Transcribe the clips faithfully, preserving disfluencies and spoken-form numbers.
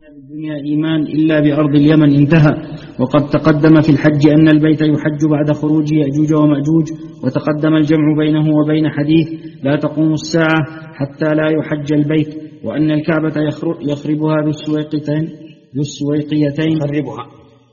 الدنيا إيمان إلا بأرض اليمن انتهى. وقد تقدم في الحج أن البيت يحج بعد خروج يأجوج ومأجوج، وتقدم الجمع بينه وبين حديث لا تقوم الساعة حتى لا يحج البيت، وأن الكعبة يخربها بالسويقتين بالسويقيتين يخربها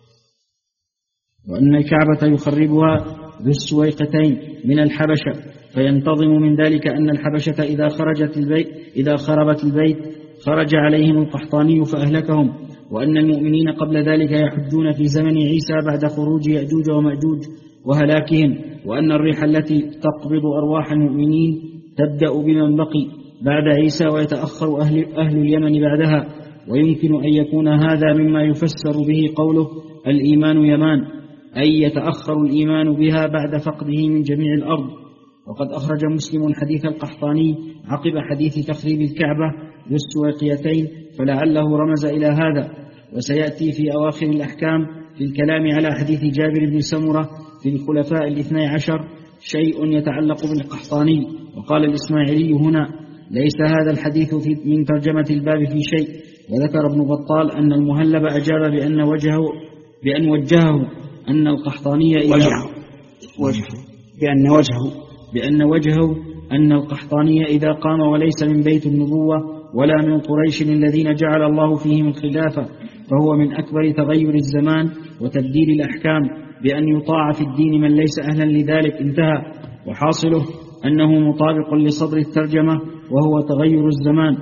وأن الكعبة يخربها بالسويقتين من الحبشة، فينتظم من ذلك أن الحبشة إذا خرجت البيت إذا خربت البيت خرج عليهم القحطاني فأهلكهم، وأن المؤمنين قبل ذلك يحجون في زمن عيسى بعد خروج يأجوج ومأجوج وهلاكهم، وأن الريح التي تقبض أرواح المؤمنين تبدأ بمن بقي بعد عيسى ويتأخر أهل, أهل اليمن بعدها. ويمكن أن يكون هذا مما يفسر به قوله الإيمان يمان، أي يتأخر الإيمان بها بعد فقده من جميع الأرض. وقد أخرج مسلم حديث القحطاني عقب حديث تخريب الكعبة بالسويقيتين، فلعله رمز إلى هذا. وسيأتي في أواخر الأحكام في الكلام على حديث جابر بن سمرة في الخلفاء الاثني عشر شيء يتعلق بالقحطاني. وقال الإسماعيلي هنا ليس هذا الحديث من ترجمة الباب في شيء. وذكر ابن بطال أن المهلب أجاب بأن وجهه بأن وجهه أن القحطاني وجهه وجهه بأن وجهه بأن وجهه أن القحطاني إذا قام وليس من بيت النبوة ولا من قريش الذين جعل الله فيهم الخلافة، فهو من أكبر تغير الزمان وتبديل الأحكام بأن يطاع في الدين من ليس أهلا لذلك انتهى. وحاصله أنه مطابق لصدر الترجمة وهو تغير الزمان،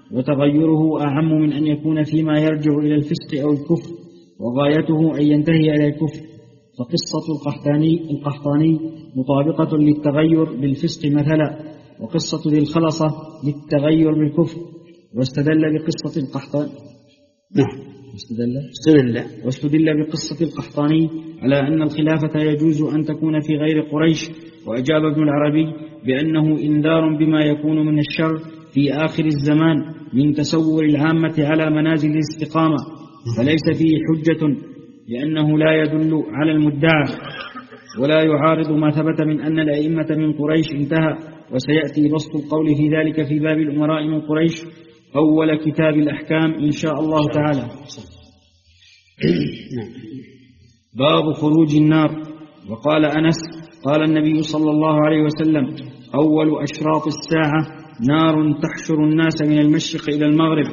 وتغيره أعم من أن يكون فيما يرجع إلى الفسق أو الكفر، وغايته أن ينتهي إلى الكفر. فقصة القحطاني, القحطاني مطابقة للتغير بالفسق مثلا، وقصة ذي الخلصة للتغير بالكفر. واستدل بقصة القحطاني نعم واستدل استدل واستدل بقصة القحطاني على أن الخلافة يجوز أن تكون في غير قريش. وأجاب ابن العربي بأنه إنذار بما يكون من الشر في آخر الزمان من تسور العامة على منازل الاستقامة، فليس فيه حجة لأنه لا يدل على المدعى ولا يعارض ما ثبت من أن الأئمة من قريش انتهى. وسيأتي بسط القول في ذلك في باب الأمراء من قريش أول كتاب الأحكام إن شاء الله تعالى. باب خروج النار. وقال أنس قال النبي صلى الله عليه وسلم أول أشراط الساعة نار تحشر الناس من المشرق إلى المغرب.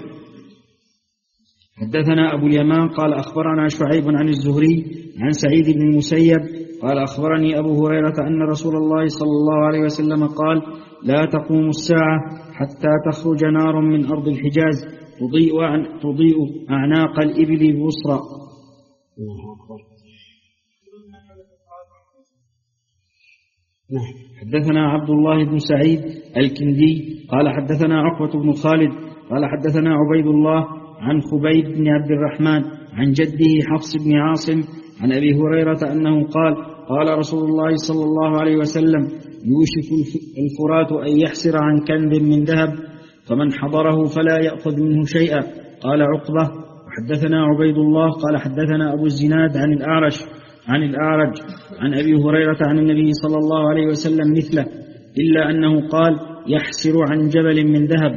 حدثنا أبو اليمان قال أخبرنا شعيب عن الزهري عن سعيد بن المسيب قال أخبرني أبو هريرة أن رسول الله صلى الله عليه وسلم قال لا تقوم الساعة حتى تخرج نار من أرض الحجاز تضيء, تضيء أعناق الإبل ببصرى. حدثنا عبد الله بن سعيد الكندي قال حدثنا عقبة بن خالد قال حدثنا عبيد الله عن خبيب بن عبد الرحمن عن جده حفص بن عاصم عن أبي هريرة أنه قال قال رسول الله صلى الله عليه وسلم يوشك الفرات أن يحسر عن كنز من ذهب فمن حضره فلا يأخذ منه شيئا. قال عقبة وحدثنا عبيد الله قال حدثنا أبو الزناد عن الأعرج عن الأعرج عن أبي هريرة عن النبي صلى الله عليه وسلم مثله إلا أنه قال يحسر عن جبل من ذهب.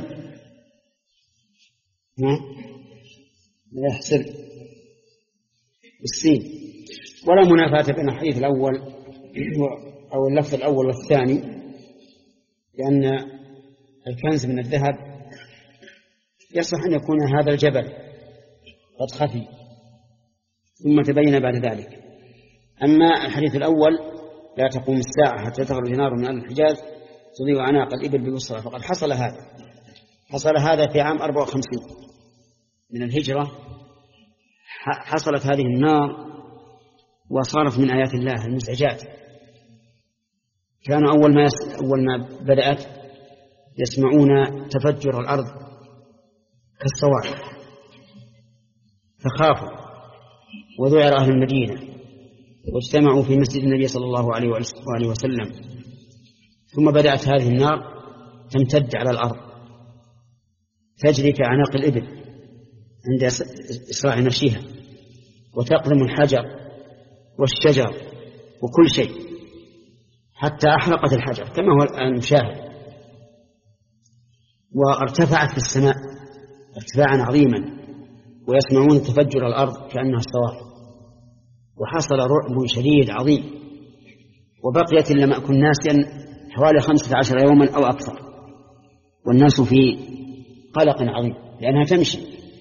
يحسر السين. ولا منافاة بين الحديث الأول أو اللفظ الأول والثاني، لأن الكنز من الذهب يصح أن يكون هذا الجبل قد خفي ثم تبين بعد ذلك. أما الحديث الأول لا تقوم الساعة حتى تخرج نار من أهل الحجاز تضيء أعناق الإبل ببصرى، فقد حصل هذا حصل هذا في عام أربعة وخمسين من الهجرة. حصلت هذه النار وصارت من آيات الله المزعجات. كانوا أول ما يس... أول ما بدأت يسمعون تفجر الأرض كالصواعق فخافوا وذعر أهل المدينة واجتمعوا في مسجد النبي صلى الله عليه وآله وسلم. ثم بدأت هذه النار تمتد على الأرض تجري كأعناق الإبل عند إسراع مشيها وتقلم الحجر والشجر وكل شيء حتى أحرقت الحجر كما هو الآن مشاهد، وارتفعت في السماء ارتفاعا عظيما ويسمعون تفجر الأرض كأنها الصواعق، وحصل رعب شديد عظيم، وبقيت إلا مأكل الناس حوالي خمسة عشر يوما أو أكثر، والناس في قلق عظيم لأنها تمشي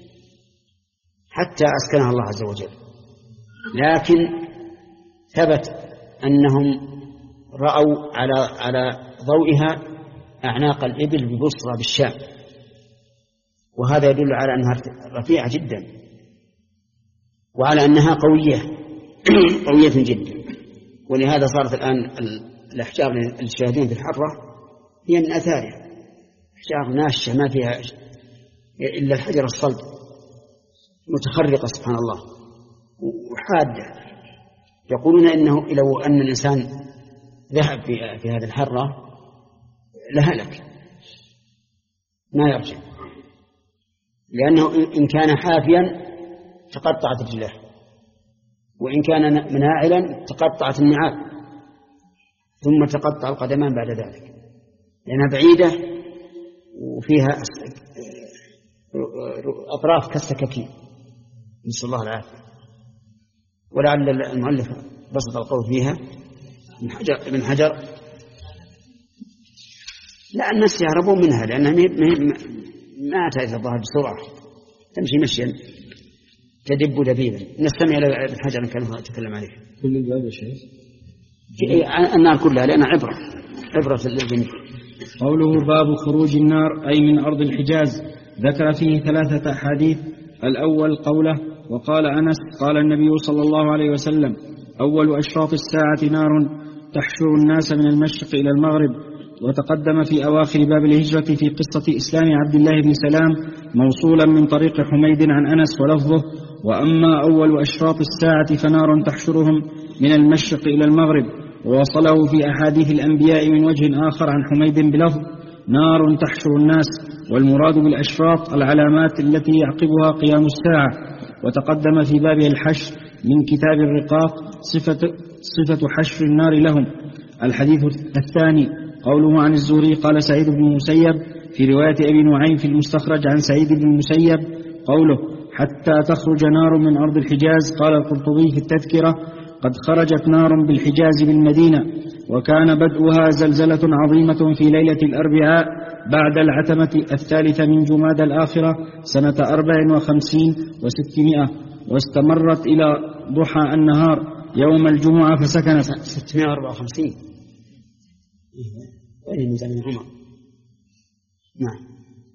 حتى أسكنها الله عز وجل. لكن ثبت أنهم رأوا على على ضوئها أعناق الإبل ببصرى بالشام، وهذا يدل على أنها رفيعة جدا وعلى أنها قوية قوية جدا. ولهذا صارت الآن الأحجار اللي تشاهدون في الحرة هي من أثارها أحجار ناشة ما فيها إلا الحجر الصلب، متخرقة سبحان الله وحادة. يقولون إنه لو أن الإنسان ذهب في في هذه الحرة لهلك ما يرجع، لأنه إن كان حافيا تقطعت رجله، وإن كان مناعلا تقطعت النعال، ثم تقطع القدمان بعد ذلك، لأنها بعيدة وفيها أطراف كالسكاكين، نسأل الله العافية. ولعل المؤلف بسط القول فيها من حجر, من حجر لا الناس يهربون منها لأنها ما تأتي الظهر بسرعة، تمشي مشيا تدب دبيبا. نستمع إلى الحجر كان تكلم عليه. كل الباب يا شيخ النار كلها لأنها عبرة عبرة للجميع. قوله باب خروج النار أي من أرض الحجاز، ذكر فيه ثلاثة أحاديث. الأول قوله وقال أنس قال النبي صلى الله عليه وسلم أول أشراط الساعة نار تحشر الناس من المشرق إلى المغرب. وتقدم في أواخر باب الهجرة في قصة إسلام عبد الله بن سلام موصولا من طريق حميد عن أنس ولفظه وأما أول أشراط الساعة فنار تحشرهم من المشرق إلى المغرب. ووصله في أحاديث الأنبياء من وجه آخر عن حميد بلفظ نار تحشر الناس، والمراد بالأشراط العلامات التي يعقبها قيام الساعة. وتقدم في باب الحشر من كتاب الرقاق صفة, صفة حشر النار لهم. الحديث الثاني قوله عن الزهري قال سعيد بن المسيب في رواية أبي نعيم في المستخرج عن سعيد بن المسيب قوله حتى تخرج نار من أرض الحجاز. قال القرطبي في التذكرة قد خرجت نار بالحجاز بالمدينة، وكان بدءها زلزلة عظيمة في ليلة الأربعاء بعد العتمة الثالثة من جماد الآخرة سنة أربع وخمسين وستمائة، واستمرت إلى ضحى النهار يوم الجمعة فسكنت ستمائة وأربعة وخمسين نعم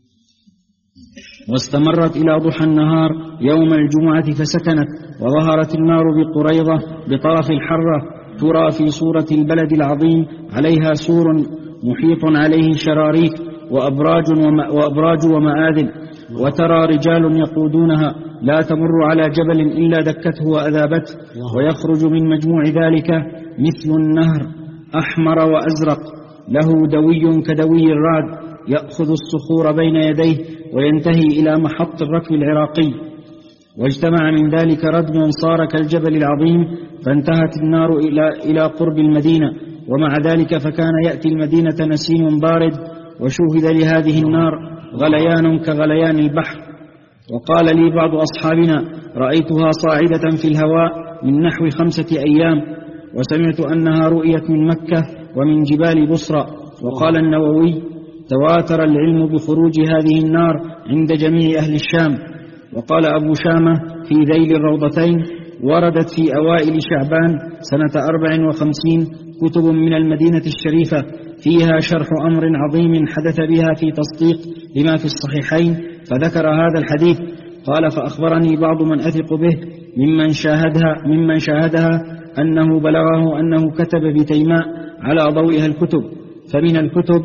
واستمرت إلى ضحى النهار يوم الجمعة فسكنت. وظهرت النار بقريضة بطرف الحرة ترى في صورة البلد العظيم عليها سور محيط عليه شراريك وأبراج, وما وأبراج ومآذن، وترى رجال يقودونها لا تمر على جبل إلا دكته وأذابته، ويخرج من مجموع ذلك مثل النهر أحمر وأزرق له دوي كدوي الرعد يأخذ الصخور بين يديه وينتهي إلى محط الركب العراقي. واجتمع من ذلك ردم صار كالجبل العظيم، فانتهت النار إلى, إلى قرب المدينة. ومع ذلك فكان يأتي المدينة نسيم بارد، وشوهد لهذه النار غليان كغليان البحر. وقال لي بعض أصحابنا رأيتها صاعدة في الهواء من نحو خمسة أيام، وسمعت أنها رؤيت من مكة ومن جبال بصرى. وقال النووي تواتر العلم بخروج هذه النار عند جميع أهل الشام. وقال أبو شامة في ذيل الروضتين وردت في أوائل شعبان سنة أربع وخمسين كتب من المدينة الشريفة فيها شرح أمر عظيم حدث بها في تصديق لما في الصحيحين، فذكر هذا الحديث. قال فأخبرني بعض من أثق به ممن شاهدها, ممن شاهدها أنه بلغه أنه كتب بتيماء على ضوئها الكتب. فمن الكتب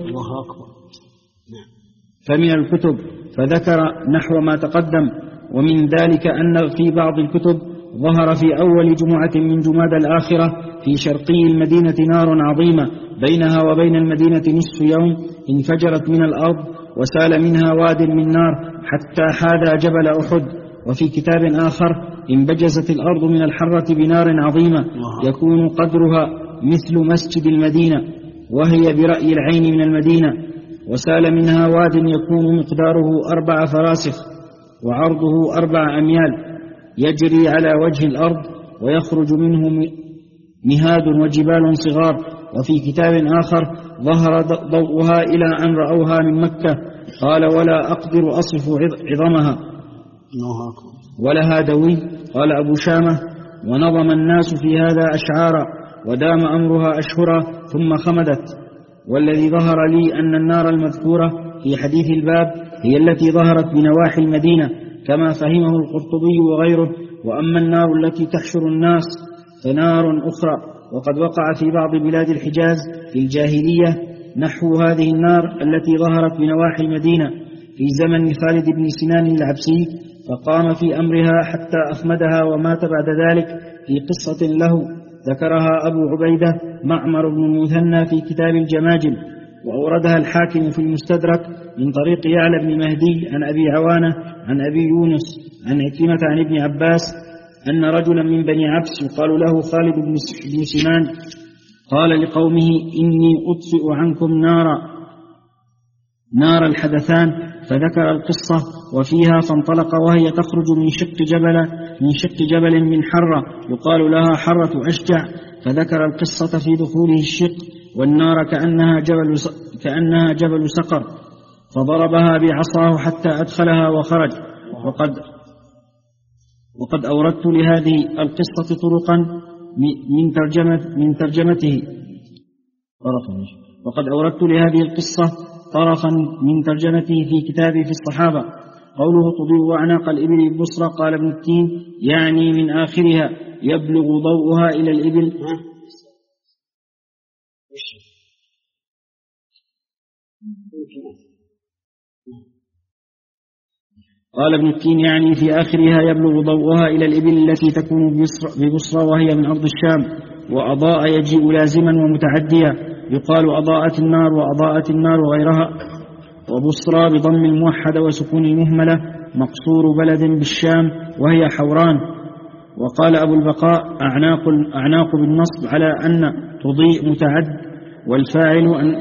فمن الكتب فذكر نحو ما تقدم. ومن ذلك أن في بعض الكتب ظهر في أول جمعة من جماد الآخرة في شرقي المدينة نار عظيمة بينها وبين المدينة نصف يوم انفجرت من الأرض وسال منها واد من نار حتى حاذى جبل أحد. وفي كتاب آخر انبجزت الأرض من الحرة بنار عظيمة يكون قدرها مثل مسجد المدينة وهي برأي العين من المدينة، وسال منها واد يكون مقداره أربع فراسخ. وعرضه أربع أميال يجري على وجه الأرض ويخرج منه مهاد وجبال صغار. وفي كتاب آخر ظهر ضوءها إلى أن رأوها من مكة. قال ولا أقدر أصف عظمها ولها دوي. قال أبو شامة ونظم الناس في هذا أشعارا ودام أمرها أشهرا ثم خمدت. والذي ظهر لي أن النار المذكورة في حديث الباب هي التي ظهرت بنواحي المدينة كما فهمه القرطبي وغيره. وأما النار التي تحشر الناس فنار أخرى. وقد وقع في بعض بلاد الحجاز في الجاهلية نحو هذه النار التي ظهرت بنواحي المدينة في زمن خالد بن سنان العبسي، فقام في أمرها حتى أخمدها ومات بعد ذلك في قصة له ذكرها أبو عبيدة معمر بن المثنى في كتاب الجماجم، وأوردها الحاكم في المستدرك من طريق يعلى بن مهدي عن أبي عوانة عن أبي يونس عن عكرمة عن ابن عباس أن رجلا من بني عبس يقال له خالد بن سنان قال لقومه إني أطفئ عنكم نارا نار الحدثان، فذكر القصة وفيها فانطلق وهي تخرج من شق جبل من شق جبل من حرة يقال لها حرة أشجع، فذكر القصة في دخوله الشق والنار كأنها جبل كأنها جبل سقر، فضربها بعصاه حتى أدخلها وخرج. وقد وقد أوردت لهذه القصة طرقا من ترجمة من ترجمته وقد أوردت لهذه القصة طرفا من ترجمته في كتابي في الصحابة. قوله تضيء أعناق الإبل بالبصرة قال ابن التين يعني من آخرها يبلغ ضوءها إلى الإبل. قال ابن التين يعني في آخرها يبلغ ضوءها إلى الإبل التي تكون ببصرة وهي من أرض الشام. وأضاء يجيء لازما ومتعديا يقال أضاءت النار وأضاءت النار وغيرها. وبصرى بضم الموحدة وسكون المهملة مقصور بلد بالشام وهي حوران. وقال أبو البقاء أعناق, أعناق بالنصب على أن تضيء متعد والفاعل أن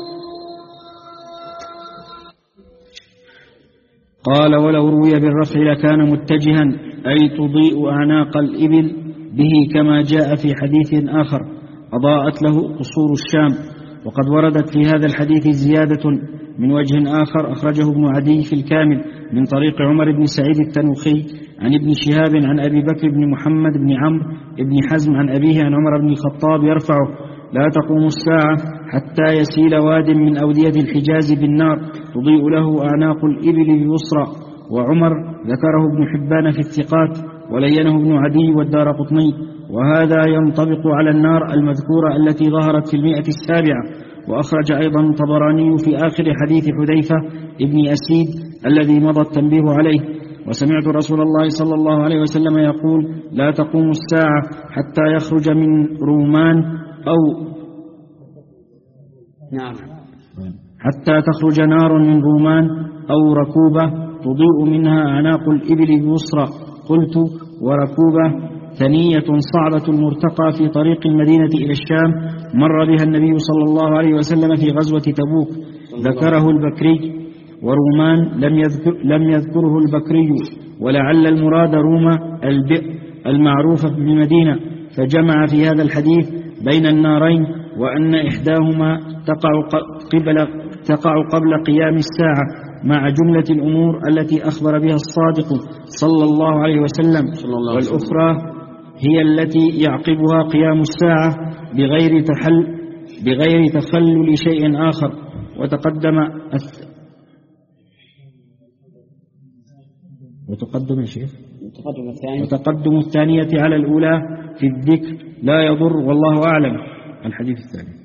قال ولو روي بالرفع لكان متجها أي تضيء أعناق الإبل به كما جاء في حديث آخر أضاءت له قصور الشام. وقد وردت في هذا الحديث زيادة من وجه آخر أخرجه ابن عدي في الكامل من طريق عمر بن سعيد التنوخي عن ابن شهاب عن أبي بكر بن محمد بن عمرو بن حزم عن أبيه عن عمر بن الخطاب يرفعه لا تقوم الساعة حتى يسيل واد من أودية الحجاز بالنار تضيء له أعناق الإبل ببصرى. وعمر ذكره ابن حبان في الثقات ولينه ابن عدي والدارقطني. وهذا ينطبق على النار المذكورة التي ظهرت في المئة السابعة. وأخرج أيضا الطبراني في آخر حديث حذيفة ابن أسيد الذي مضى التنبيه عليه. وسمعت رسول الله صلى الله عليه وسلم يقول لا تقوم الساعة حتى يخرج من رومان أو نعم حتى تخرج نار من رومان أو ركوبة تضيء منها أعناق الإبل ببصرى. قلت وركوبة ثنية صعبة المرتقى في طريق المدينة إلى الشام مر بها النبي صلى الله عليه وسلم في غزوة تبوك ذكره البكري. ورومان لم, يذكر لم يذكره البكري ولعل المراد روما البئر المعروفة بالمدينة، فجمع في هذا الحديث بين النارين وأن إحداهما تقع قبل, تقع قبل قيام الساعة مع جملة الأمور التي أخبر بها الصادق صلى الله عليه وسلم، والأخرى هي التي يعقبها قيام الساعة بغير تحل بغير تخلل شيء آخر. وتقدم الث... وتقدم الشيخ وتقدم الثاني وتقدم الثانية على الأولى في الذكر لا يضر والله أعلم. الحديث الثاني.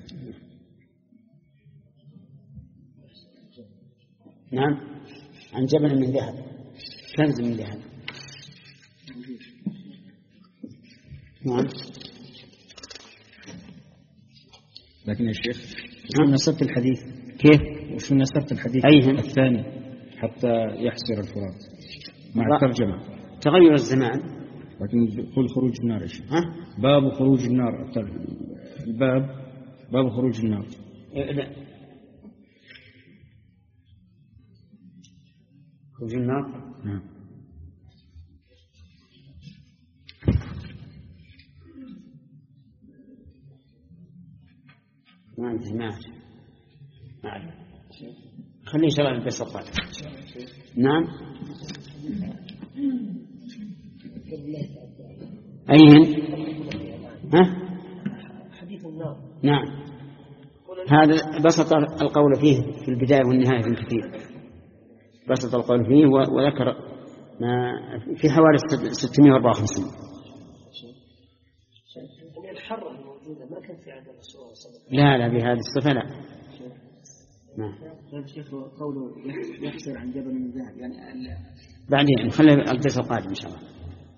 نعم عن جبل من ذهب كنز من ذهب. نعم لكن يا شيخ شو نسبت الحديث كيف وشو نسبت الحديث أيهم؟ الثاني حتى يحسر الفرات مع الترجمة تغير الزمان. لكن يقول خروج النار إيش ها؟ باب خروج النار الباب باب خروج النار. لا خروج النار نعم ما أنت ما أعرف خليه إن شاء الله البس القادم. نعم أين ها حديث النار. نعم هذا بسط القول فيه في البداية والنهاية في كثير، بسط القول فيه وذكر ما في حوالي ستمائة وأربعة وخمسين. الحرة الموجودة ما كان في عهد الرسول صلى الله عليه وسلم. لا لا بهذه الصفة لا. نعم. الشيخ قوله يحسر عن جبل من ذهب يعني بعدين نخلي الدرس القادم إن شاء الله.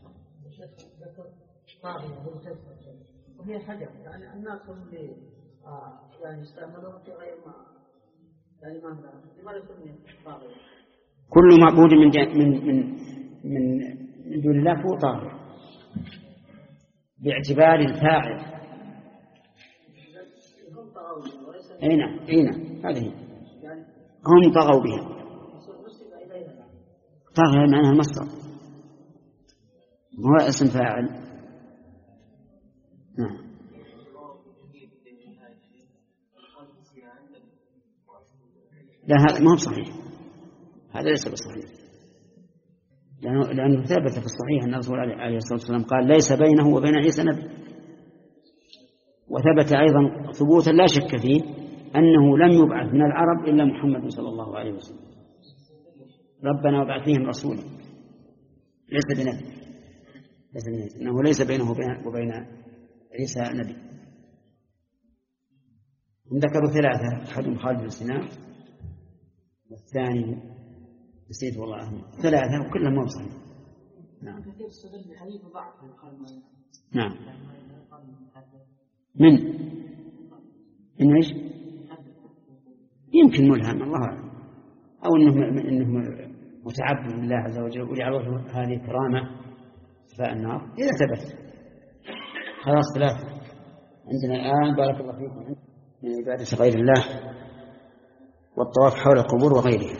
وهي حجر يعني الناس اللي يعني يستعملون في غير ما يعني ما لماذا يسمى طاغية؟ كل معبود من من من من دون الله فهو طاغية باعتبار الفاعل. أي نعم أي نعم هذه هم طغوا بها. طاغية معناها المصدر هو اسم فاعل. نعم لا هذا ما هو صحيح، هذا ليس بصحيح لأنه, لأنه ثبت في الصحيح أن الرسول عليه الصلاة والسلام قال ليس بينه وبين عيسى نبي، وثبت أيضا ثبوتا لا شك فيه أنه لم يبعث من العرب إلا محمد صلى الله عليه وسلم. ربنا وبعث فيهم رسولا ليس بنبي، ليس بنبي أنه ليس بينه وبين عيسى نبي. هم ذكروا ثلاثة، أحدهم خالد بن سنان والثاني نسيت والله أهم. ثلاثة وكلهم مو صحيح. نعم. نعم. من إنه إيش؟ يمكن ملهم الله أعلم، أو إنه إنه متعبد بالله عز وجل ويعرض هذه كرامة فاء النار إذا ثبت. خلاص ثلاثة عندنا الآن بارك الله فيكم من عبادة غير الله والطواف حول القبور وغيرها.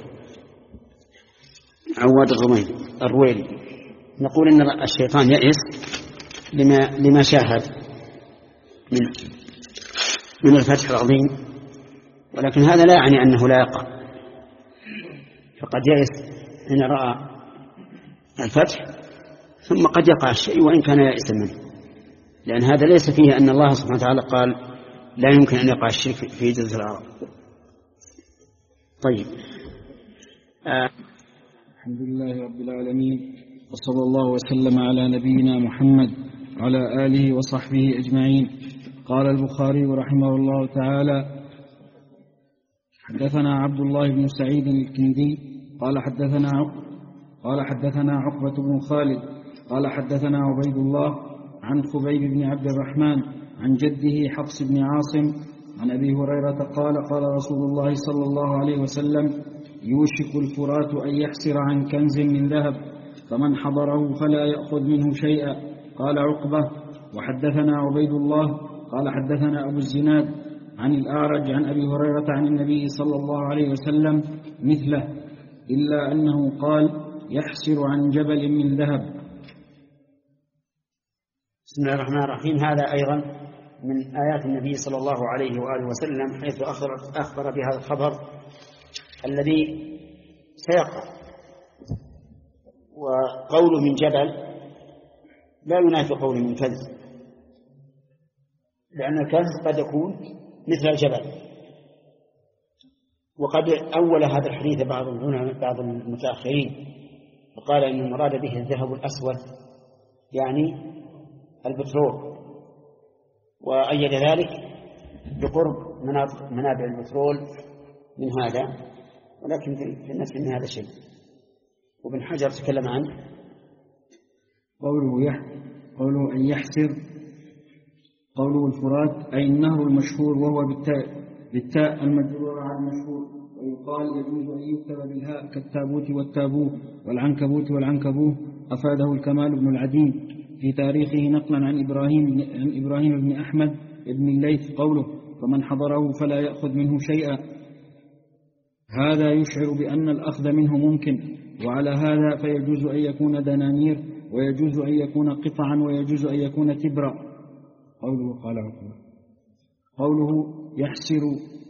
عواد الرويلي نقول إن الشيطان يئس لما لما شاهد من من الفتح العظيم، ولكن هذا لا يعني أنه لا يقع، فقد يئس إن رأى الفتح ثم قد يقع الشيء وإن كان يئسا منه، لأن هذا ليس فيه أن الله سبحانه وتعالى قال لا يمكن أن يقع الشرك في جزء العرب. طيب آه. الحمد لله رب العالمين وصلى الله وسلم على نبينا محمد وعلى آله وصحبه أجمعين. قال البخاري رحمه الله تعالى حدثنا عبد الله بن سعيد الكندي قال حدثنا عقبة قال حدثنا عقبة بن خالد قال حدثنا عبيد الله عن خبيب بن عبد الرحمن عن جده حفص بن عاصم عن أبي هريرة قال قال رسول الله صلى الله عليه وسلم يوشك الفرات أن يحسر عن كنز من ذهب فمن حضره فلا يأخذ منه شيئا. قال عقبة وحدثنا عبيد الله قال حدثنا أبو الزناد عن الأعرج عن أبي هريرة عن النبي صلى الله عليه وسلم مثله إلا أنه قال يحسر عن جبل من ذهب. بسم الله الرحمن الرحيم. هذا أيضا من آيات النبي صلى الله عليه وآله وسلم حيث أخبر بهذا الخبر الذي سيقع. وقول من جبل لا ينافي قول من كنز، لأن الكنز قد يكون مثل الجبل. وقد أول هذا الحديث بعض بعض المتأخرين فقال إن المراد به الذهب الأسود يعني البترول، وأيد ذلك بقرب منابع البترول من هذا، ولكن في النفس من هذا الشيء. وابن حجر تكلم عنه قوله يح قوله أن يحسر قوله الفرات أي النهر المشهور وهو بالتاء بالتاء المجرورة على المشهور، ويقال يجوز أن يكتب بالهاء كالتابوت والتابوه والعنكبوت والعنكبوه. أفاده الكمال بن العديم في تاريخه نقلا عن إبراهيم عن إبراهيم بن أحمد بن الليث قوله فمن حضره فلا يأخذ منه شيئا. هذا يشعر بأن الأخذ منه ممكن، وعلى هذا فيجوز أن يكون دنانير ويجوز أن يكون قطعا ويجوز أن يكون تبرا. قوله قال عقبة قوله يحسر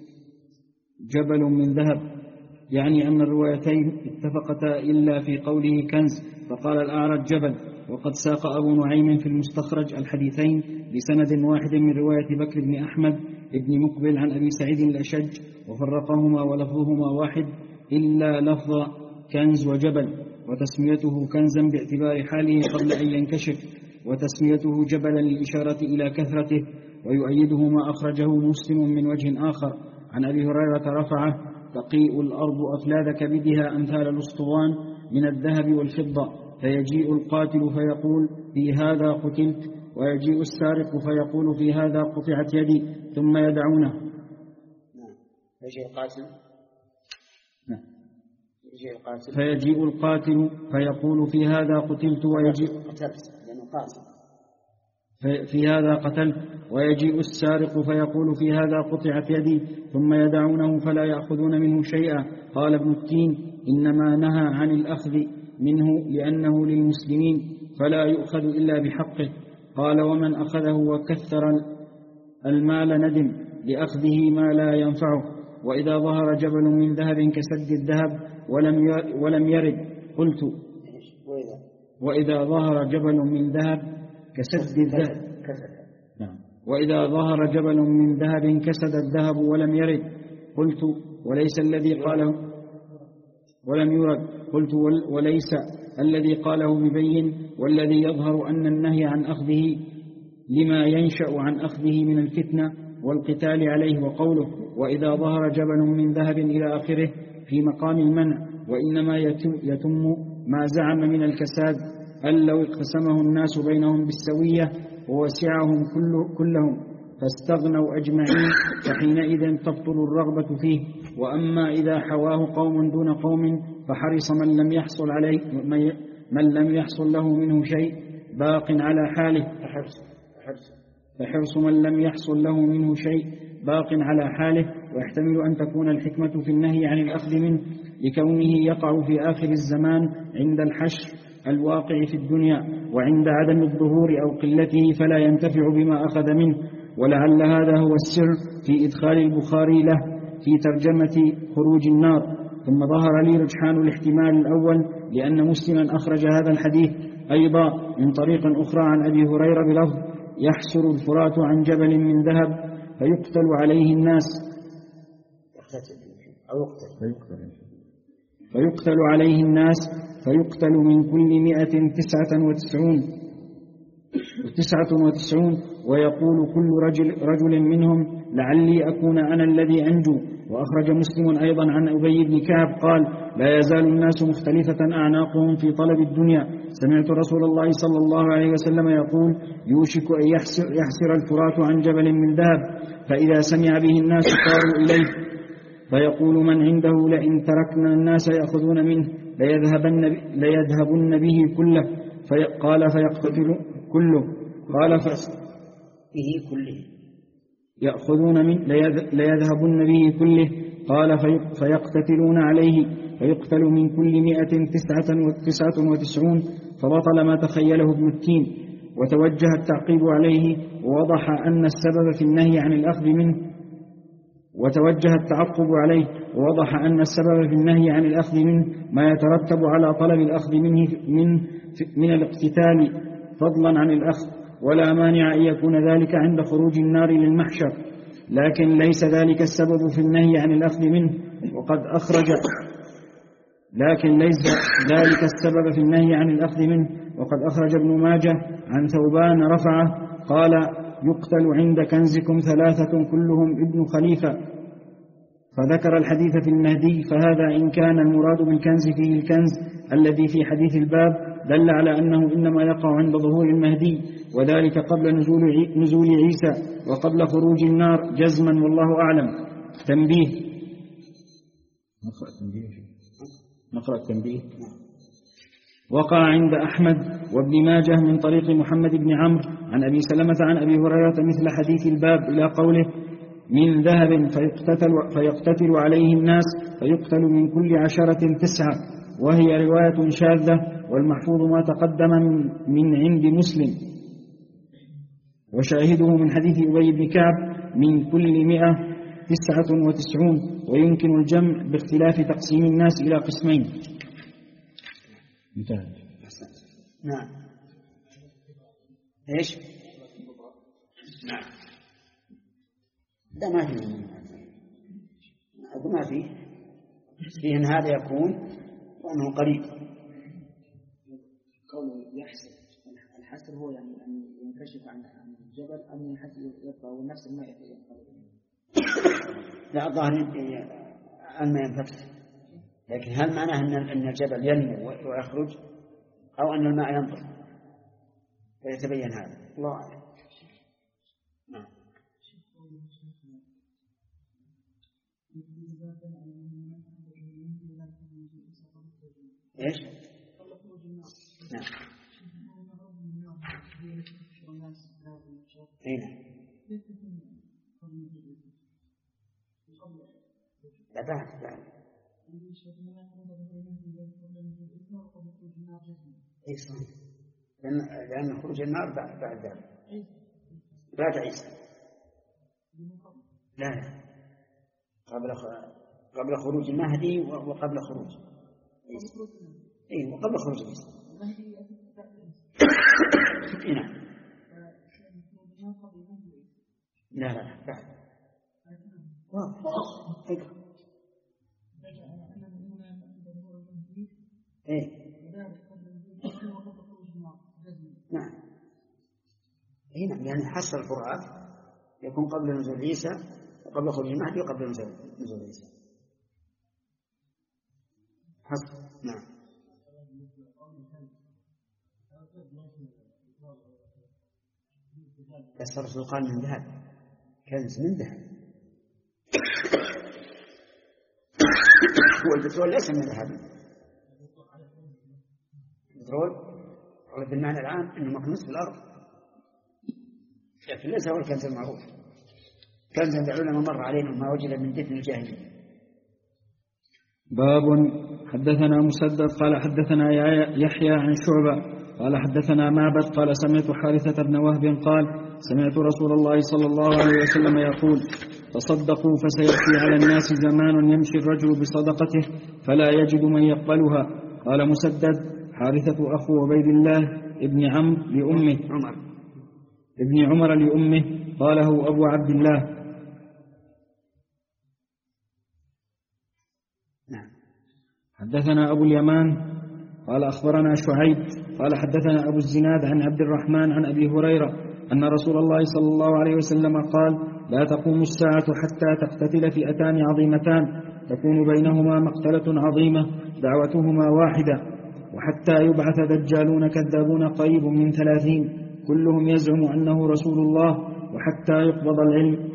جبل من ذهب يعني أن الروايتين اتفقتا إلا في قوله كنز، فقال الأعرج جبل. وقد ساق أبو نعيم في المستخرج الحديثين بسند واحد من رواية بكر بن أحمد بن مقبل عن أبي سعيد الأشج، وفرقهما ولفظهما واحد إلا لفظ كنز وجبل، وتسميته كنزا باعتبار حاله قبل أن ينكشف، وتسميته جبلا للإشارة إلى كثرته. ويؤيده ما أخرجه مسلم من وجه آخر عن أبي هريرة رفعه: تقيء الأرض أفلاذ كبدها أمثال الأسطوان من الذهب والفضة، فيجيء القاتل فيقول في هذا قتلت، ويجيء السارق فيقول في هذا قطعت يدي، ثم يدعونه. نعم. يجيء القاتل نعم. يجيء القاتل فيجيء القاتل فيقول في هذا قتلت، ويجيء قتلت لأنه قاتل، في هذا قتلت، ويجيء السارق فيقول في هذا قطعت يدي، ثم يدعونه فلا يأخذون منه شيئا. قال ابن التين: إنما نهى عن الأخذ منه لأنه للمسلمين فلا يؤخذ إلا بحقه. قال: ومن أخذه وكثر المال ندم لأخذه ما لا ينفعه. وإذا ظهر جبل من ذهب كسد الذهب ولم يرد قلت وإذا ظهر جبل من ذهب كسد الذهب نعم. وإذا ظهر جبل من ذهب كسد الذهب ولم يرد قلت وليس الذي قاله ولم يرد قلت وليس الذي قاله ببين، والذي يظهر أن النهي عن أخذه لما ينشأ عن أخذه من الفتنة والقتال عليه. وقوله وإذا ظهر جبل من ذهب إلى آخره في مقام المنع، وإنما يتم, يتم ما زعم من الكساد أن لو اقتسمه الناس بينهم بالسوية ووسعهم كل كلهم فاستغنوا أجمعين فحينئذ تبطل الرغبة فيه. وأما إذا حواه قوم دون قوم فحرص من لم يحصل عليه من لم يحصل له منه شيء باق على حاله فحرص من لم يحصل له منه شيء باق على حاله. ويحتمل أن تكون الحكمة في النهي عن الأخذ منه لكونه يقع في آخر الزمان عند الحشر الواقع في الدنيا وعند عدم الظهور أو قلته فلا ينتفع بما أخذ منه. ولعل هذا هو السر في إدخال البخاري له في ترجمة خروج النار. ثم ظهر لي رجحان الاحتمال الأول لأن مسلما أخرج هذا الحديث أيضا من طريق أخرى عن أبي هريرة بلفظ يحسر الفرات عن جبل من ذهب فيقتل عليه الناس فيقتل عليه الناس فيقتل من كل مئة تسعة وتسعون تسعة وتسعون ويقول كل رجل, رجل منهم لعلي أكون أنا الذي أنجو. وأخرج مسلم أيضا عن أبي بن كعب قال لا يزال الناس مختلفة أعناقهم في طلب الدنيا. سمعت رسول الله صلى الله عليه وسلم يقول يوشك أن يحسر, يحسر الفرات عن جبل من ذهب، فإذا سمع به الناس قالوا إليه فيقول من عنده لئن تركنا الناس يأخذون منه ليذهبن, ليذهبن به كله. قال فيقتتل كله قال به كله يأخذون من ليذهبن به كله قال فيقتتلون عليه فيقتل من كل مئة تسعة وتسعون. فبطل ما تخيله ابن التين. وتوجه التعقيب عليه ووضح أن السبب في النهي عن الأخذ منه وتوجه التعقب عليه ووضح أن السبب في النهي عن الأخذ منه ما يترتب على طلب الأخذ منه من, من الاقتتال فضلا عن الأخذ، ولا مانع أن يكون ذلك عند خروج النار للمحشر، لكن ليس ذلك السبب في النهي عن الأخذ منه. وقد أخرج لكن ليس ذلك السبب في النهي عن الأخذ منه وقد أخرج ابن ماجه عن ثوبان رفعه قال يقتل عند كنزكم ثلاثة كلهم ابن خليفة، فذكر الحديث في المهدي. فهذا إن كان المراد بالكنز فيه الكنز الذي في حديث الباب دل على أنه إنما يقع عند ظهور المهدي، وذلك قبل نزول نزول عيسى وقبل خروج النار جزما، والله أعلم. تنبيه نقرأ التنبيه نقرأ التنبيه وقع عند أحمد وابن ماجه من طريق محمد بن عمرو عن أبي سلمة عن أبي هريرة مثل حديث الباب إلى قوله من ذهب فيقتتل, فيقتتل عليه الناس فيقتل من كل عشرة تسعة، وهي رواية شاذة، والمحفوظ ما تقدم من عند مسلم. وشاهده من حديث أبي بن كعب من كل مئة تسعة وتسعون، ويمكن الجمع باختلاف تقسيم الناس إلى قسمين. انتهى. نعم. إيش؟ نعم. لا ما في، ما في فيه أن هذا يكون وأنه قريب. قوله يحسب، الحسب هو يعني أن ينكشف عن الجبل أم يحسب يبقى ونفس الماء يبقى؟ لا الظاهر أن ما ينفتح، لكن هل معناه أن الجبل ينمو ويخرج أو أن الماء ينضح؟ فيتبين هذا، الله أعلم. نعم. إيش؟ نعم. أين؟ لا بعد بعد. إيه صحيح. لأن لأن خروج النار بعد بعد ذلك. بعد عيسى. لا لا. قبل قبل خروج المهدي وقبل خروج عيسى. إيه وقبل خروج عيسى. نعم. لا لا بعد. إيه. نعم. إيه نعم، يعني حصر القرآن يكون قبل نزول عيسى وقبل خروج المهدي وقبل نزول عيسى. حصر. نعم. يصرف يقال من ذهب، كنز من ذهب. والبترول ليس من ذهب. البترول بالمعنى العام انه مكنوس في الارض، لكن ليس هو الكنز المعروف. كنز العلماء مر علينا ما وجد من دفن الجاهليه. باب. حدثنا مسدد قال حدثنا يحيى عن شعبة قال حدثنا معبد قال سمعت حارثة بن وهب قال سمعت رسول الله صلى الله عليه وسلم يقول تصدقوا فسيأتي على الناس زمان يمشي الرجل بصدقته فلا يجد من يقبلها. قال مسدد حارثة أخو عبيد الله ابن عمرو لأمه عمر ابن عمر لأمه قاله أبو عبد الله. حدثنا أبو اليمان قال أخبرنا شعيب قال حدثنا أبو الزناد عن عبد الرحمن عن أبي هريرة أن رسول الله صلى الله عليه وسلم قال لا تقوم الساعة حتى تقتتل فئتان عظيمتان تكون بينهما مقتلة عظيمة دعوتهما واحدة وحتى يبعث دجالون كذابون قريب من ثلاثين كلهم يزعم أنه رسول الله وحتى يقبض العلم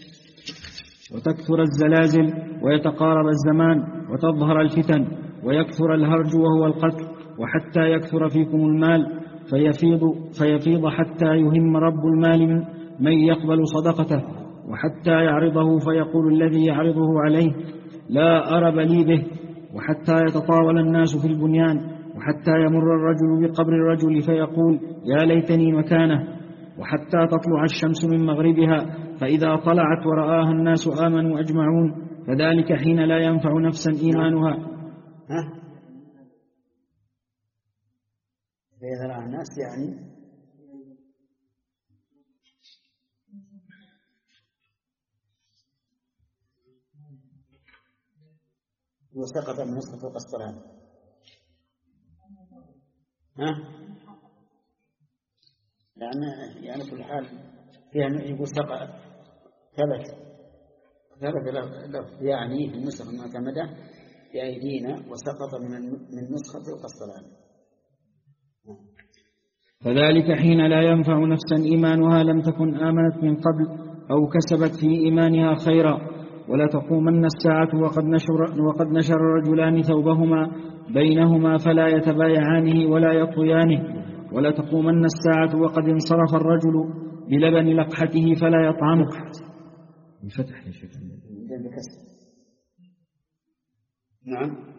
وتكثر الزلازل ويتقارب الزمان وتظهر الفتن ويكثر الهرج وهو القتل وحتى يكثر فيكم المال فيفيض, فيفيض حتى يهم رب المال من يقبل صدقته وحتى يعرضه فيقول الذي يعرضه عليه لا أرب لي به وحتى يتطاول الناس في البنيان وحتى يمر الرجل بقبر الرجل فيقول يا ليتني مكانه وحتى تطلع الشمس من مغربها فإذا طلعت ورآها الناس آمنوا أجمعون فذلك حين لا ينفع نفسا إيمانها. ها؟ فإذا رأى الناس يعني وسقط من نصف فوق الصلاة. ها؟ لأن يعني كل حال فيها يقول سقط ثبت ثبت لفظ يعني في النسخ المعتمدة بأيدينا وسقط من من نسخة فوق الصلاة. فذلك حين لا ينفع نفسا إيمانها لم تكن آمنت من قبل أو كسبت في إيمانها خيرا ولا تقومن الساعة وقد نشر, وقد نشر الرجلان ثوبهما بينهما فلا يتبايعانه ولا يطويانه ولا تقومن الساعة وقد انصرف الرجل بلبن لقحته فلا يطعمه. بفتح يا شيخ. نعم.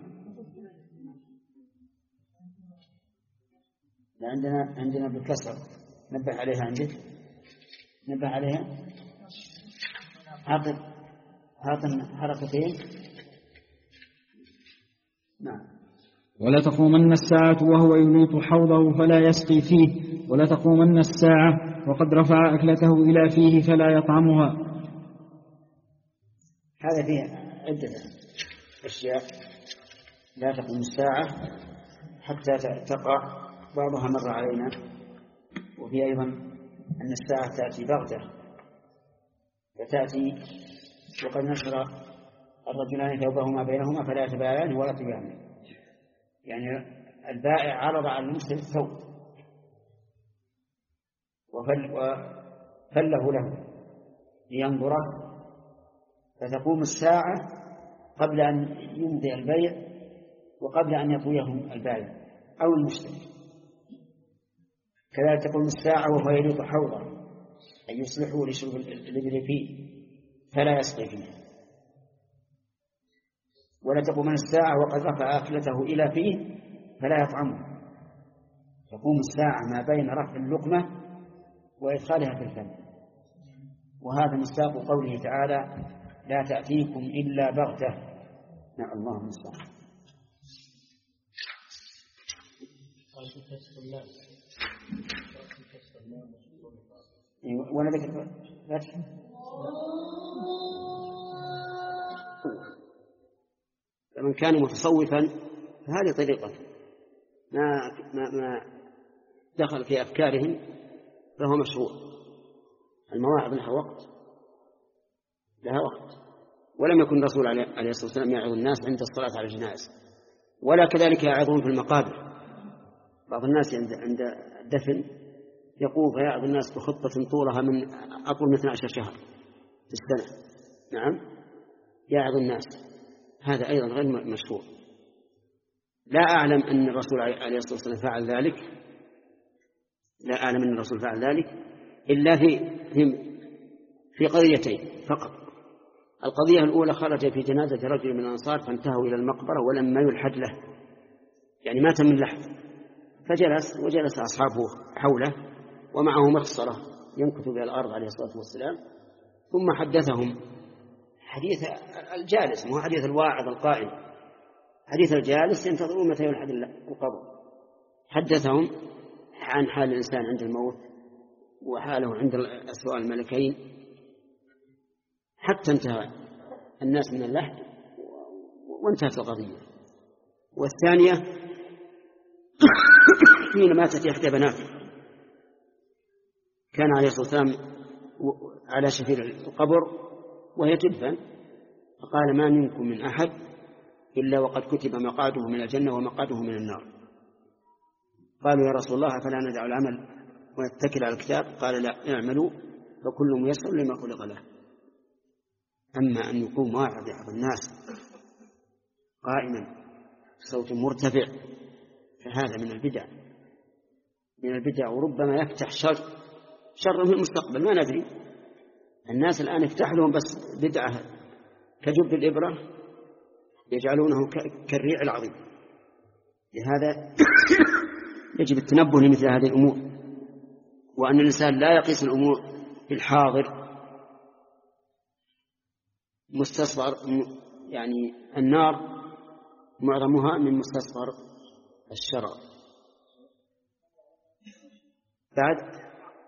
عندنا عندنا بالكسر. نبه عليها عندك. نبه عليها. عقد عقد حركتين. نعم. ولا تقومن الساعة وهو يلوط حوضه فلا يسقي فيه، ولا تقومن الساعة وقد رفع أكلته إلى فيه فلا يطعمها. هذا فيه عدة أشياء. لا تقوم الساعة حتى تقع، بعضها مر علينا. وفي أيضا أن الساعة تأتي بغتة، فتأتي وقد نشر الرجلان ثوبهما بينهما فلا يتبايعان ولا تبايعان، يعني البائع عرض على المشتري الثوب وفل وفله له لينظره، فتقوم الساعة قبل أن يمضي البيع وقبل أن يطويه البائع أو المشتري. كذلك تقوم الساعة وهو يلوط حوضه، أن يصلحه لشرب الإبل فيه فلا يسقي فيه. ولا تقوم الساعة وقد رفع أكلته إلى فيه فلا يطعمه. تقوم الساعة ما بين رفع اللقمة وإدخالها في الفم. وهذا مصداق قوله تعالى: لا تأتيكم إلا بغتة. نعم، الله المستعان. ولا ذكر فتح فمن كان متصوفا فهذه طريقة ما, ما, ما دخل في أفكارهم فهو مشروع. المواعظ لها وقت لها وقت ولم يكن الرسول عليه الصلاة والسلام يعظ الناس عند الصلاة على الجنائز، ولا كذلك يعظون في المقابر. بعض الناس عند الدفن يقوم فيعظ الناس بخطة طولها من أطول من اثني عشر شهر في السنة. نعم، يعظ الناس، هذا أيضا غير مشروع. لا أعلم أن الرسول عليه الصلاة والسلام فعل ذلك، لا أعلم أن الرسول فعل ذلك إلا في في قضيتين فقط. القضية الأولى: خرج في جنازة رجل من الأنصار فانتهوا إلى المقبرة ولما يلحد له، يعني مات من لحد، فجلس وجلس أصحابه حوله ومعه مخصرة ينكت بها الأرض عليه الصلاة والسلام، ثم حدثهم حديث الجالس، مو حديث الواعظ القائم، حديث الجالس ينتظرون متى يلحد القبر. حدثهم عن حال الإنسان عند الموت وحاله عند أسواء الملكين حتى انتهى الناس من اللحد وانتهت القضية. والثانية حين ماتت إحدى بناته، كان عليه الصلاة والسلام على شفير القبر وهي تدفن، فقال: ما منكم من أحد إلا وقد كتب مقعده من الجنة ومقعده من النار. قالوا: يا رسول الله فلا ندع العمل ونتكل على الكتاب؟ قال: لا، اعملوا فكل ميسر لما خلق له. أما أن يقوم واحد يحض الناس قائما صوت مرتفع فهذا من البدع من البدع وربما يفتح شر شر في المستقبل ما ندري. الناس الآن يفتح لهم بس بدعة كجب الإبرة يجعلونه كالريع العظيم. لهذا يجب التنبه لمثل هذه الأمور، وأن الإنسان لا يقيس الأمور في الحاضر. مستصغر يعني النار معظمها من مستصغر الشرر. بعد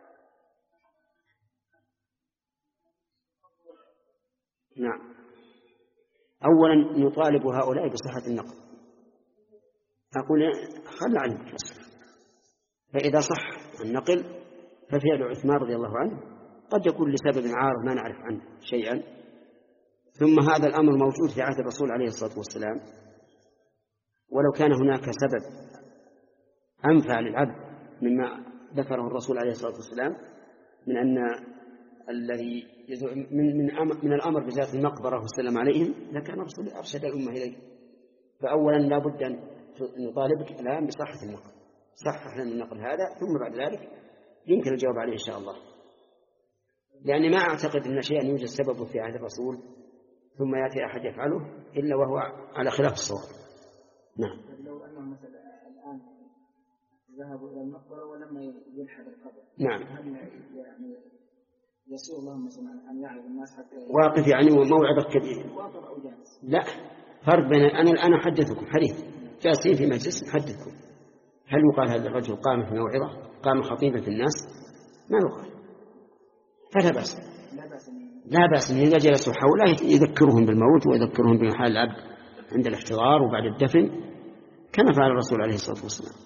نعم، أولا نطالب هؤلاء بصحة النقل. أقول خل عنك بس. فإذا صح النقل ففعل عثمان رضي الله عنه قد يكون لسبب عارض ما نعرف عنه شيئا، ثم هذا الأمر موجود في عهد الرسول عليه الصلاة والسلام، ولو كان هناك سبب أنفع للعبد مما ذكره الرسول عليه الصلاة والسلام من أن الذي من من من الأمر بذات المقبرة والسلام عليهم لكان الرسول أرشد الأمة إليه. فأولا لا بد أن نطالبك الآن بصحة النقل، صحح لنا النقل هذا، ثم بعد ذلك يمكن الجواب عليه إن شاء الله، لأني ما أعتقد أن شيئا يوجد سببه في عهد الرسول ثم يأتي أحد يفعله إلا وهو على خلاف الصواب. نعم. لو أنه مثلا الآن ذهبوا إلى المقبرة ولما يلحد القبر، نعم، هل يعني يسير الله مثلا أن يعرف الناس حتى واقف يعني وموعظة كبير. واقف أو جالس. لا فرق بين أنا الآن أحدثكم حديث جالسين في مجلس أحدثكم، هل يقال هذا الرجل قام في موعظة قام خطيبا في الناس؟ ما يقال. فلا بأس لا بأس أن إذا جلسوا حوله يذكرهم بالموت ويذكرهم بحال العبد عند الاحتضار وبعد الدفن كما فعل الرسول عليه الصلاة والسلام.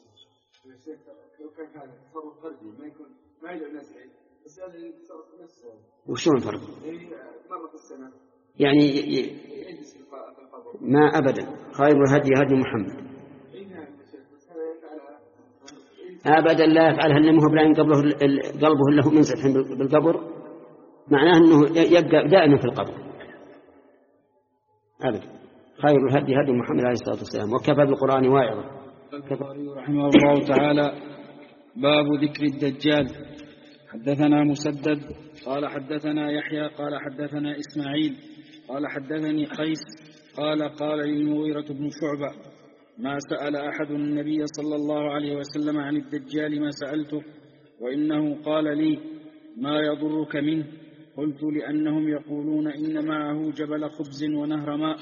وشون فرق؟ يعني ي... ما أبدا خير الهدي هدي محمد أبدا لا يفعلها إلا بلان قبله قلبه له منسح بالقبر، معناه أنه يبقى دائما في القبر أبدا. خير الهدي هدي محمد عليه الصلاة والسلام وكفى بالقرآن واعظا. البخاري رحمه الله تعالى باب ذكر الدجال. حدثنا مسدد قال حدثنا يحيى قال حدثنا إسماعيل قال حدثني قيس قال قال للمغيرة بن شعبة ما سأل أحد النبي صلى الله عليه وسلم عن الدجال ما سألته وإنه قال لي ما يضرك منه؟ قلت لأنهم يقولون إن معه جبل خبز ونهر ماء.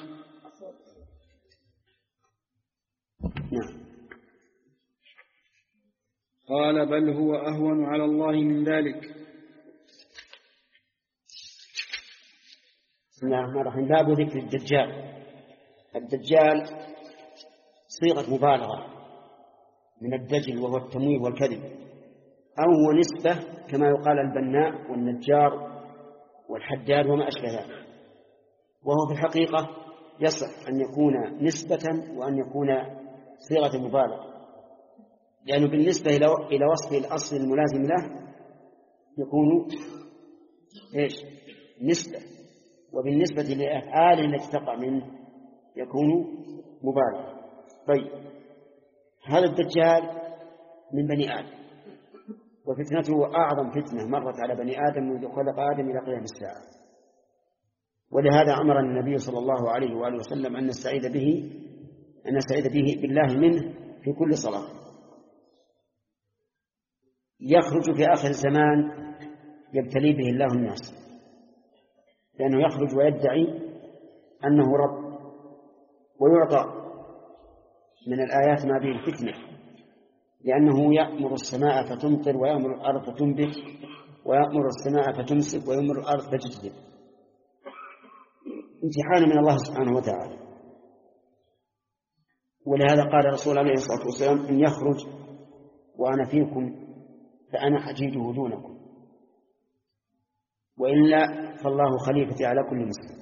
قال بل هو أهون على الله من ذلك. بسم الله الرحمن الرحيم. باب ذكر الدجال. الدجال صيغة مبالغة من الدجل وهو التمويه والكذب، أو هو نسبة كما يقال البناء والنجار والحداد وما أشبه ذلك، وهو في الحقيقة يصح أن يكون نسبة وأن يكون صيغة مبالغة، لأنه بالنسبة إلى وصف الأصل الملازم له يكون إيش؟ نسبة، وبالنسبة لأفعال التي تقع منه يكون مبالغة. طيب هذا الدجال من بني آدم، وفتنته أعظم فتنة مرت على بني آدم منذ خلق آدم إلى قيام الساعة، ولهذا أمر النبي صلى الله عليه وآله وسلم أن نستعيذ به أن نستعيذ به بالله منه في كل صلاة. يخرج في آخر الزمان يبتلي به الله الناس، لأنه يخرج ويدعي أنه رب، ويعطى من الآيات ما به الفتنة، لأنه يأمر السماء فتمطر ويأمر الأرض فتنبت ويأمر السماء فتمسك ويأمر الأرض فتجذب، امتحان من الله سبحانه وتعالى. ولهذا قال الرسول عليه الصلاة والسلام إن يخرج وأنا فيكم فأنا حجيجه دونكم، وإلا فالله خليفتي على كل مسلم.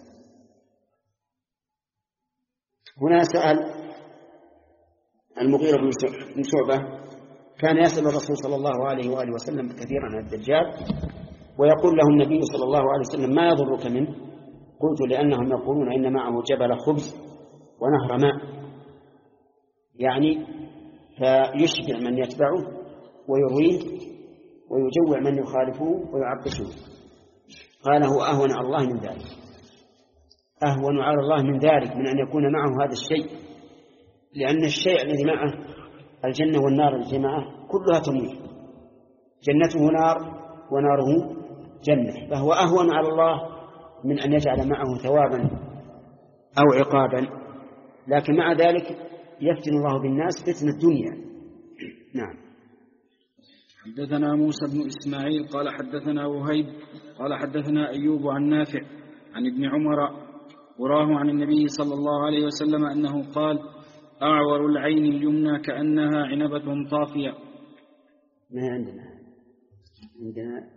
هنا سأل المغيرة بن شعبة، كان يسأل الرسول صلى الله عليه وآله وسلم كثيرا عن الدجال، ويقول له النبي صلى الله عليه وسلم ما يضرك منه؟ قلت لأنهم يقولون إن معه جبل خبز ونهر ماء، يعني فيشبع من يتبعه ويرويه ويجوع من يخالفه ويعطشه. قال هو أهون على الله من ذلك، أهون على الله من ذلك من أن يكون معه هذا الشيء، لأن الشيء الذي معه الجنة والنار التي معه كلها تمويه، جنته نار وناره جنة، فهو أهون على الله من أن يجعل معه ثوابا أو عقابا، لكن مع ذلك يفتن الله بالناس فتنة الدنيا. نعم. حدثنا موسى بن إسماعيل قال حدثنا وهيب قال حدثنا أيوب عن نافع عن ابن عمر وراه عن النبي صلى الله عليه وسلم أنه قال أعور العين اليمنى كأنها عنبة طافية. ما عندنا عندنا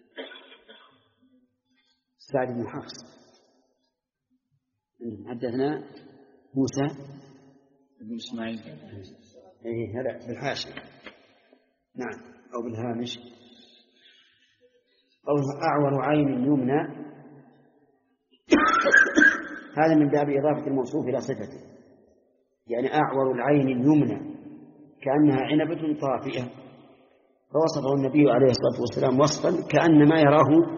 سعد بن حفص. حدثنا موسى بن إسماعيل إيه هذا بالحاشية نعم أو بالهامش. قوله أعور عين يمنى هذا من باب إضافة الموصوف إلى صفته، يعني أعور العين اليمنى كأنها عنبة طافئة، فوصفه النبي عليه الصلاة والسلام وصفا كأن ما يراه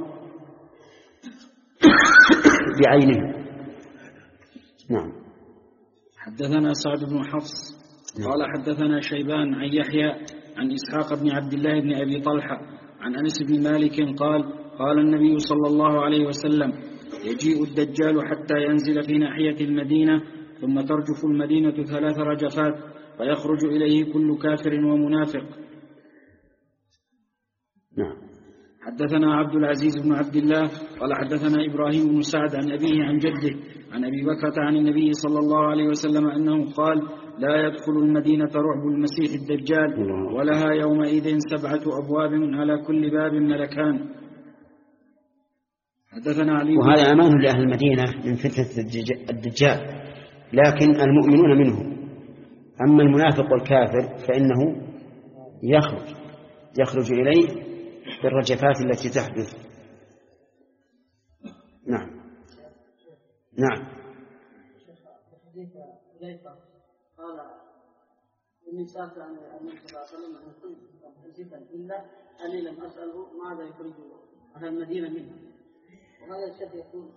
بعينه. نعم. حدثنا سعد بن حفص قال حدثنا شيبان عن يحيى عن إسحاق بن عبد الله بن أبي طلحة عن أنس بن مالك قال قال النبي صلى الله عليه وسلم: يجيء الدجال حتى ينزل في ناحية المدينة، ثم ترجف المدينة ثلاث رجفات، فيخرج إليه كل كافر ومنافق. نعم. حدثنا عبد العزيز بن عبد الله قال حدثنا إبراهيم بن سعد عن أبيه عن جده عن أبي بكرة عن النبي صلى الله عليه وسلم أنه قال: لا يدخل المدينة رعب المسيح الدجال، ولها يومئذ سبعة أبواب على كل باب ملكان. حدثنا علي. وهذا أمان لأهل المدينة من فتنة الدجال، لكن المؤمنون منه. أما المنافق والكافر فإنه يخرج يخرج إليه بالرجفات التي تحدث. نعم نعم. قال إني سألت عن النبي صلى الله عليه وسلم عن كل الفتن إلا أني لم أسأله ماذا يخرج أهل المدينة منها، وهذا الشيء يكون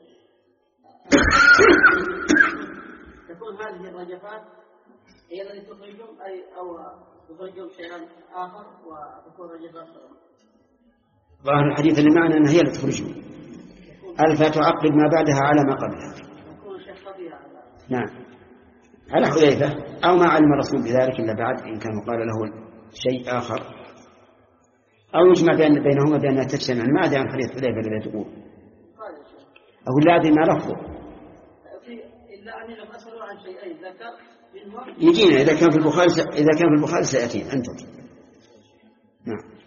تكون هذه الرجفات هي التي تخرجهم أي أو تخرجهم شيئا آخر وتكون رجفات. ظاهر الحديث اللي معنا أنها هي اللي تخرجهم، ألف تعقب ما بعدها على ما قبلها. نعم على حذيفة، أو ما علم الرسول بذلك إلا بعد إن كان قال له شيء آخر، أو يجمع بين بينهما بأنها تجتمع. ما أدري عن حديث حذيفة الذي تقول، أقول لا أدري ما لفظه. إلا أني لم أسأل عن شيئين ذكر يجينا إذا كان في البخاري إذا كان في البخاري سيأتينا أنت. نعم.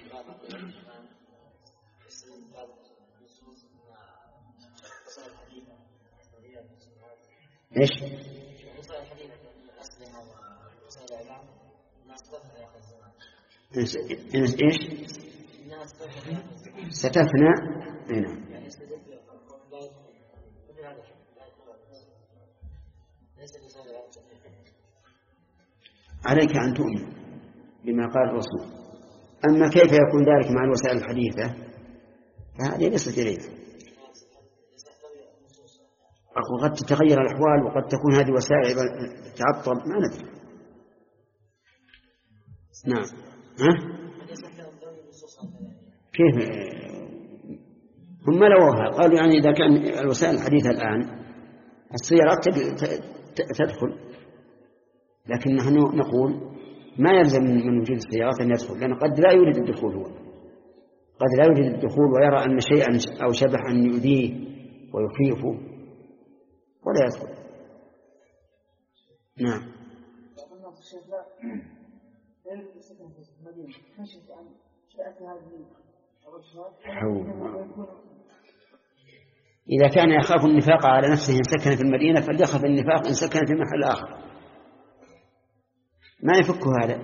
إيش؟ إيش؟ إيش؟ ستفنى. نعم. عليك أن تؤمن بما قال الرسول. أما كيف يكون ذلك مع الوسائل الحديثة فهذه ليست إليه. وقد تتغير الأحوال وقد تكون هذه وسائل تعطل، ما ندري. نعم. ها؟ كيف هم لوها قالوا يعني إذا كان الوسائل الحديثة الآن السيارات تدخل، لكن نحن نقول ما يلزم من وجود السيارات أن يدخل، لأن قد لا يريد الدخول، هو قد لا يريد الدخول ويرى أن شيئا أو شبحا يؤذيه ويخيفه ولا يدخل. نعم. إذا كان يخاف النفاق على نفسه إن سكن في المدينة فليخف النفاق إن سكن في محل آخر، ما يفك هذا.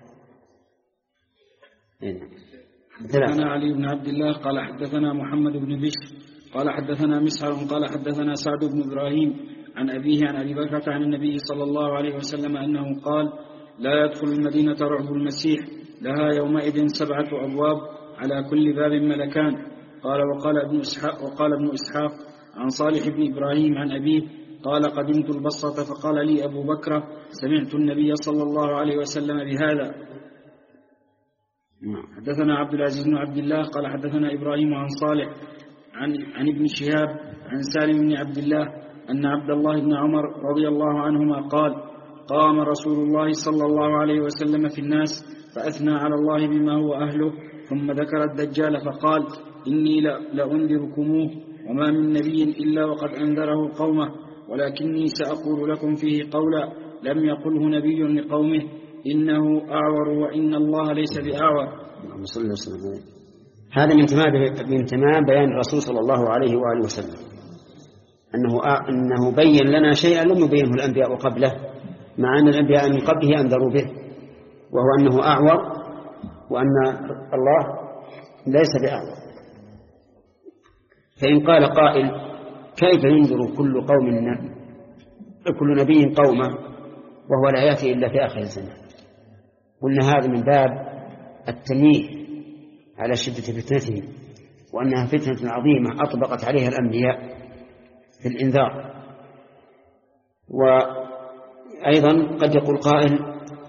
حدثنا علي بن عبد الله قال حدثنا محمد بن بشر قال حدثنا مسعر قال حدثنا سعد بن إبراهيم عن أبيه عن أبي بكرة عن النبي صلى الله عليه وسلم أنه قال: لا يدخل المدينة رعب المسيح، لها يومئذ سبعة أبواب على كل باب ملكان. قال وقال ابن إسحاق, وقال ابن إسحاق عن صالح بن إبراهيم عن أبيه قال: قدمت البصرة فقال لي أبو بكر: سمعت النبي صلى الله عليه وسلم بهذا. حدثنا عبد العزيز بن عبد الله قال حدثنا إبراهيم عن صالح عن, عن ابن شهاب عن سالم بن عبد الله أن عبد الله بن عمر رضي الله عنهما قال: قام رسول الله صلى الله عليه وسلم في الناس فأثنى على الله بما هو أهله، ثم ذكر الدجال فقال: إني لأنذركموه، وما من نبي إلا وقد أنذره قومه، ولكني سأقول لكم فيه قولا لم يقله نبي لقومه: إنه أعور وإن الله ليس بأعور. هذا من تمام بيان الرسول صلى الله عليه وآله وسلم أنه, أنه بين لنا شيئا لم يبينه الأنبياء قبله، مع أن الأنبياء من قبله أنذروا به، وهو أنه أعور وأن الله ليس بأعور. فإن قال قائل: كيف ينذر كل قوم كل نبي قومه وهو لا يأتي إلا في آخر الزمان؟ قلنا هذا من باب التنبيه على شدة فتنته، وأنها فتنة عظيمة أطبقت عليها الأنبياء في الإنذار. وأيضا قد يقول قائل: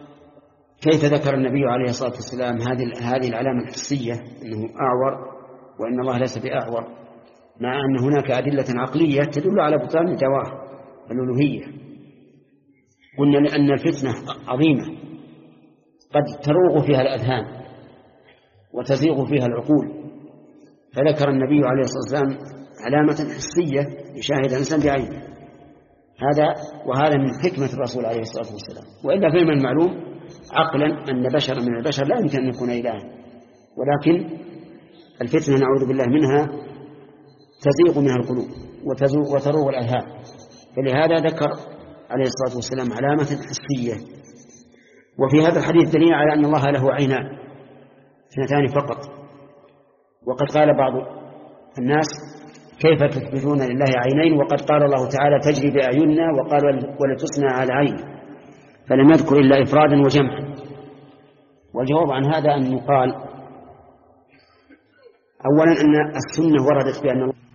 كيف ذكر النبي عليه الصلاة والسلام هذه هذه العلامة الحسية أنه أعور وإن الله ليس بأعور، مع أن هناك أدلة عقلية تدل على بطلان دعواه الألوهية. قلنا لأن الفتنة عظيمة قد تروغ فيها الأذهان وتزيغ فيها العقول، فذكر النبي عليه الصلاة والسلام علامة حسية يشاهد الإنسان بعينه، هذا وهذا من حكمة الرسول عليه الصلاة والسلام. وإلا فهم المعلوم عقلا أن بشر من البشر لا يمكن أن يكون إلها، ولكن الفتنة نعوذ بالله منها تزيغ منها القلوب وتروغ الأذهان، فلهذا ذكر عليه الصلاة والسلام علامة حسية. وفي هذا الحديث دليل على أن الله له عينان اثنتان فقط. وقد قال بعض الناس كيف تثبتون لله عينين وقد قال الله تعالى تجري بأعيننا وقال ولتصنع على عين، فلم يذكر إلا إفرادا وجمعا. والجواب عن هذا أن يقال أولا أن السنة وردت بأن الله